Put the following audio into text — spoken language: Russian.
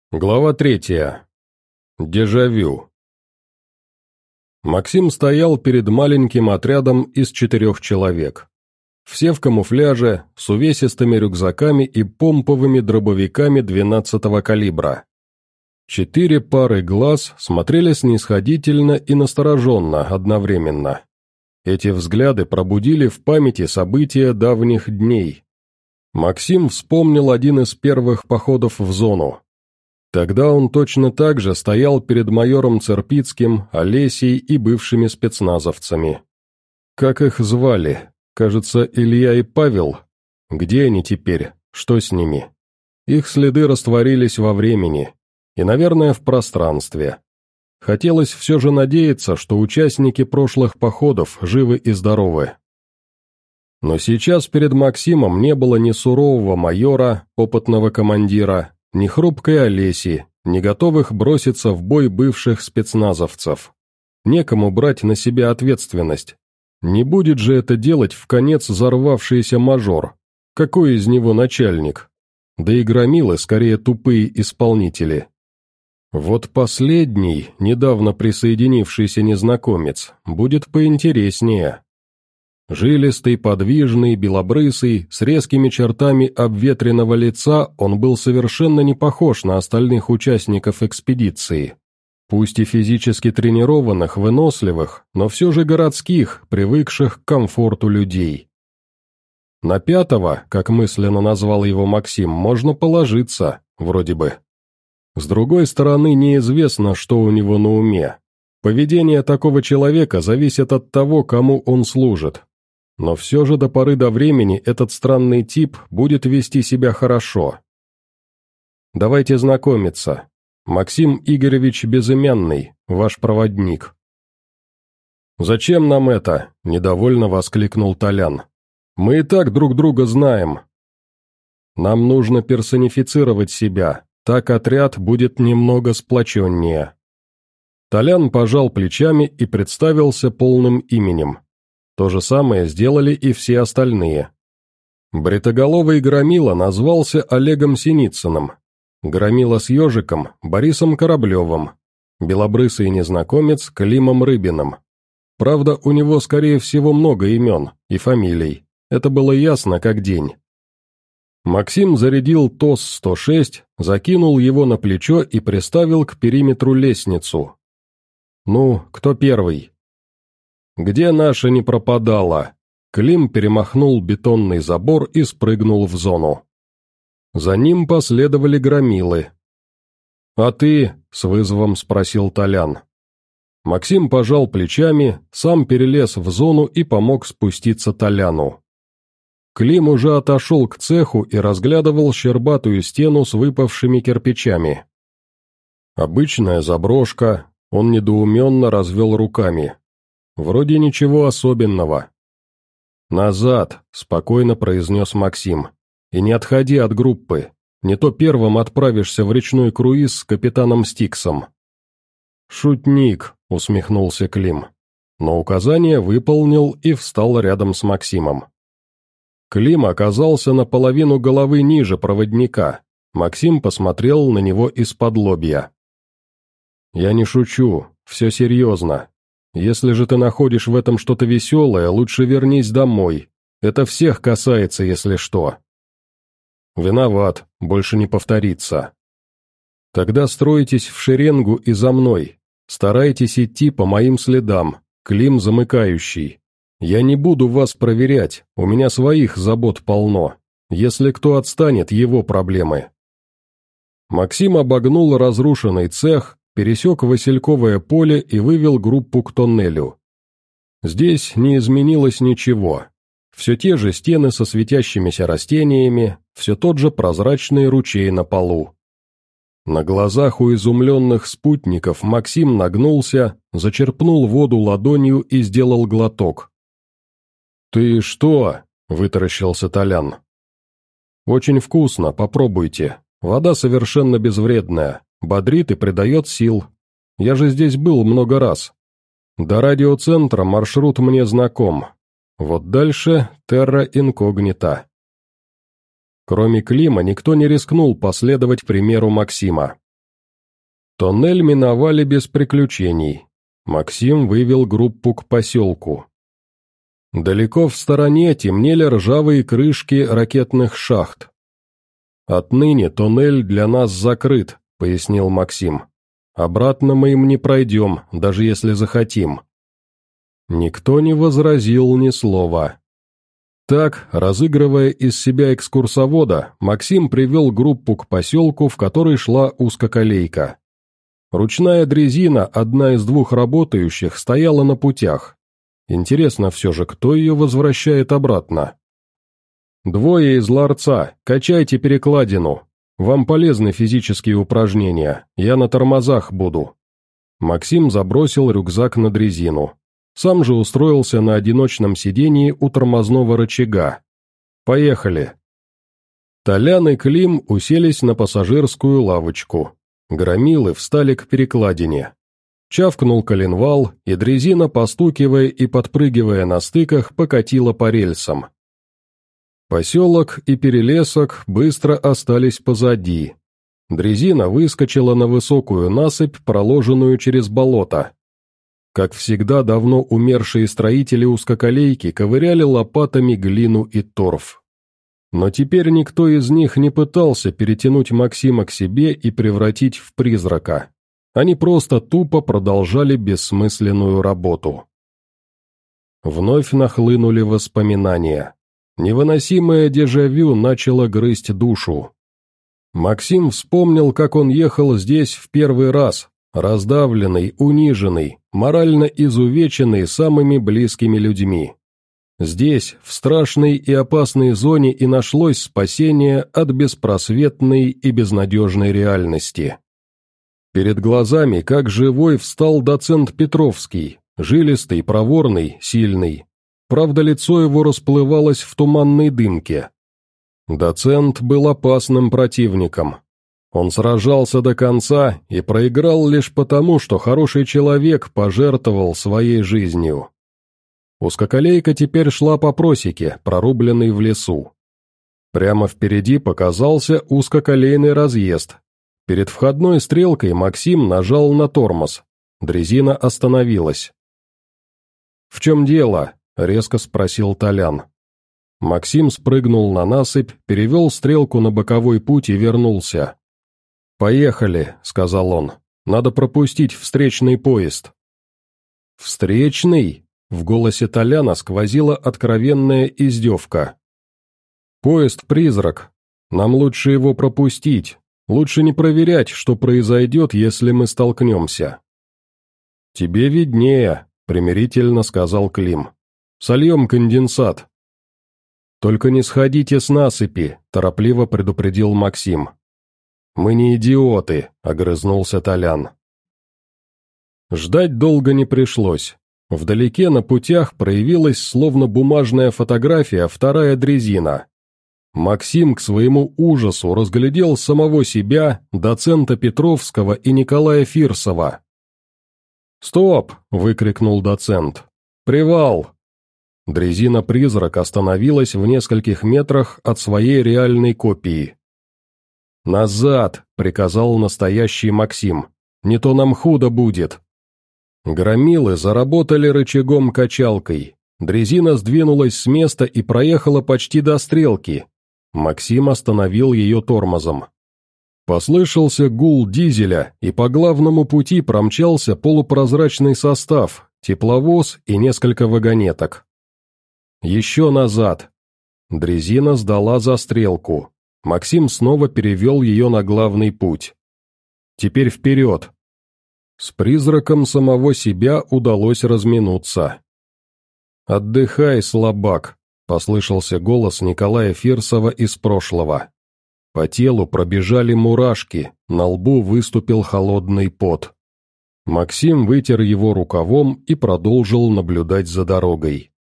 Глава 3. Дежавю. Максим стоял перед маленьким отрядом из 4 человек. Все в камуфляже, с увесистыми рюкзаками и помповыми дробовиками 12-го калибра. 4 пары глаз смотрели снисходительно и настороженно одновременно. Эти взгляды пробудили в памяти события давних дней. Максим вспомнил один из первых походов в зону. Тогда он точно так же стоял перед майором Церпицким, Олесей и бывшими спецназовцами. Как их звали? Кажется, Илья и Павел. Где они теперь? Что с ними? Их следы растворились во времени. И, наверное, в пространстве. Хотелось все же надеяться, что участники прошлых походов живы и здоровы. Но сейчас перед Максимом не было ни сурового майора, опытного командира, ни хрупкой Олеси, не готовых броситься в бой бывших спецназовцев. Некому брать на себя ответственность. Не будет же это делать вконец взорвавшийся мажор. Какой из него начальник? Да и громилы скорее тупые исполнители. Вот последний, недавно присоединившийся незнакомец, будет поинтереснее. Жилистый, подвижный, белобрысый, с резкими чертами обветренного лица, он был совершенно не похож на остальных участников экспедиции. Пусть и физически тренированных, выносливых, но все же городских, привыкших к комфорту людей. На 5-го, как мысленно назвал его Максим, можно положиться, вроде бы. С другой стороны, неизвестно, что у него на уме. Поведение такого человека зависит от того, кому он служит. Но все же до поры до времени этот странный тип будет вести себя хорошо. Давайте знакомиться. Максим Игоревич Безымянный, ваш проводник. «Зачем нам это?» – недовольно воскликнул Толян. «Мы и так друг друга знаем. Нам нужно персонифицировать себя, так отряд будет немного сплоченнее». Толян пожал плечами и представился полным именем. То же самое сделали и все остальные. Бритоголовый Громила назвался Олегом Синицыным, Громила с ежиком – Борисом Кораблевым, белобрысый незнакомец – Климом Рыбиным. Правда, у него, скорее всего, много имен и фамилий, это было ясно как день. Максим зарядил ТОС-106, закинул его на плечо и приставил к периметру лестницу. «Ну, кто первый?» «Где наша не пропадала?» Клим перемахнул бетонный забор и спрыгнул в зону. За ним последовали громилы. «А ты?» — с вызовом спросил Толян. Максим пожал плечами, сам перелез в зону и помог спуститься Толяну. Клим уже отошел к цеху и разглядывал щербатую стену с выпавшими кирпичами. Обычная заброшка, он недоуменно развел руками. Вроде ничего особенного. «Назад», — спокойно произнес Максим. «И не отходи от группы, не то первым отправишься в речной круиз с капитаном Стиксом». «Шутник», — усмехнулся Клим. Но указание выполнил и встал рядом с Максимом. Клим оказался наполовину головы ниже проводника. Максим посмотрел на него из-под-лобья. «Я не шучу, все серьезно. Если же ты находишь в этом что-то веселое, лучше вернись домой. Это всех касается, если что». «Виноват, больше не повторится». «Тогда стройтесь в шеренгу и за мной. Старайтесь идти по моим следам, Клим замыкающий. Я не буду вас проверять, у меня своих забот полно. Если кто отстанет, его проблемы». Максим обогнул разрушенный цех, пересек Васильковое поле и вывел группу к тоннелю. Здесь не изменилось ничего. Все те же стены со светящимися растениями, все тот же прозрачный ручей на полу. На глазах у изумленных спутников Максим нагнулся, зачерпнул воду ладонью и сделал глоток. «Ты что?» — вытаращился Толян. «Очень вкусно, попробуйте. Вода совершенно безвредная, бодрит и придает сил. Я же здесь был много раз. До радиоцентра маршрут мне знаком. Вот дальше терра инкогнита». Кроме Клима, никто не рискнул последовать примеру Максима. Тоннель миновали без приключений. Максим вывел группу к поселку. Далеко в стороне темнели ржавые крышки ракетных шахт. «Отныне тоннель для нас закрыт», — пояснил Максим. «Обратно мы им не пройдем, даже если захотим». Никто не возразил ни слова. Так, разыгрывая из себя экскурсовода, Максим привел группу к поселку, в который шла узкоколейка. Ручная дрезина, одна из двух работающих, стояла на путях. Интересно все же, кто ее возвращает обратно? «Двое из ларца, качайте перекладину. Вам полезны физические упражнения, я на тормозах буду». Максим забросил рюкзак на дрезину. Сам же устроился на одиночном сидении у тормозного рычага. «Поехали». Толян и Клим уселись на пассажирскую лавочку. Громилы встали к перекладине. Чавкнул коленвал, и дрезина, постукивая и подпрыгивая на стыках, покатила по рельсам. Поселок и перелесок быстро остались позади. Дрезина выскочила на высокую насыпь, проложенную через болото. Как всегда, давно умершие строители узкоколейки ковыряли лопатами глину и торф. Но теперь никто из них не пытался перетянуть Максима к себе и превратить в призрака. Они просто тупо продолжали бессмысленную работу. Вновь нахлынули воспоминания. Невыносимое дежавю начало грызть душу. Максим вспомнил, как он ехал здесь в первый раз, раздавленный, униженный, морально изувеченный самыми близкими людьми. Здесь, в страшной и опасной зоне, и нашлось спасение от беспросветной и безнадежной реальности. Перед глазами, как живой, встал доцент Петровский, жилистый, проворный, сильный. Правда, лицо его расплывалось в туманной дымке. Доцент был опасным противником. Он сражался до конца и проиграл лишь потому, что хороший человек пожертвовал своей жизнью. Узкоколейка теперь шла по просеке, прорубленной в лесу. Прямо впереди показался узкоколейный разъезд. Перед входной стрелкой Максим нажал на тормоз. Дрезина остановилась. «В чем дело?» — резко спросил Толян. Максим спрыгнул на насыпь, перевел стрелку на боковой путь и вернулся. «Поехали», — сказал он. «Надо пропустить встречный поезд». «Встречный?» — в голосе Толяна сквозила откровенная издевка. «Поезд-призрак. Нам лучше его пропустить. Лучше не проверять, что произойдет, если мы столкнемся». «Тебе виднее», — примирительно сказал Клим. «Сольем конденсат». «Только не сходите с насыпи», — торопливо предупредил Максим. «Мы не идиоты», — огрызнулся Толян. Ждать долго не пришлось. Вдалеке на путях проявилась словно бумажная фотография вторая дрезина. Максим к своему ужасу разглядел самого себя, доцента Петровского и Николая Фирсова. «Стоп!» — выкрикнул доцент. «Привал!» Дрезина-призрак остановилась в нескольких метрах от своей реальной копии. «Назад!» — приказал настоящий Максим. «Не то нам худо будет!» Громилы заработали рычагом-качалкой. Дрезина сдвинулась с места и проехала почти до стрелки. Максим остановил ее тормозом. Послышался гул дизеля, и по главному пути промчался полупрозрачный состав, тепловоз и несколько вагонеток. «Еще назад!» Дрезина сдала за стрелку. Максим снова перевел ее на главный путь. «Теперь вперед!» С призраком самого себя удалось разминуться. «Отдыхай, слабак», — послышался голос Николая Фирсова из прошлого. По телу пробежали мурашки, на лбу выступил холодный пот. Максим вытер его рукавом и продолжил наблюдать за дорогой.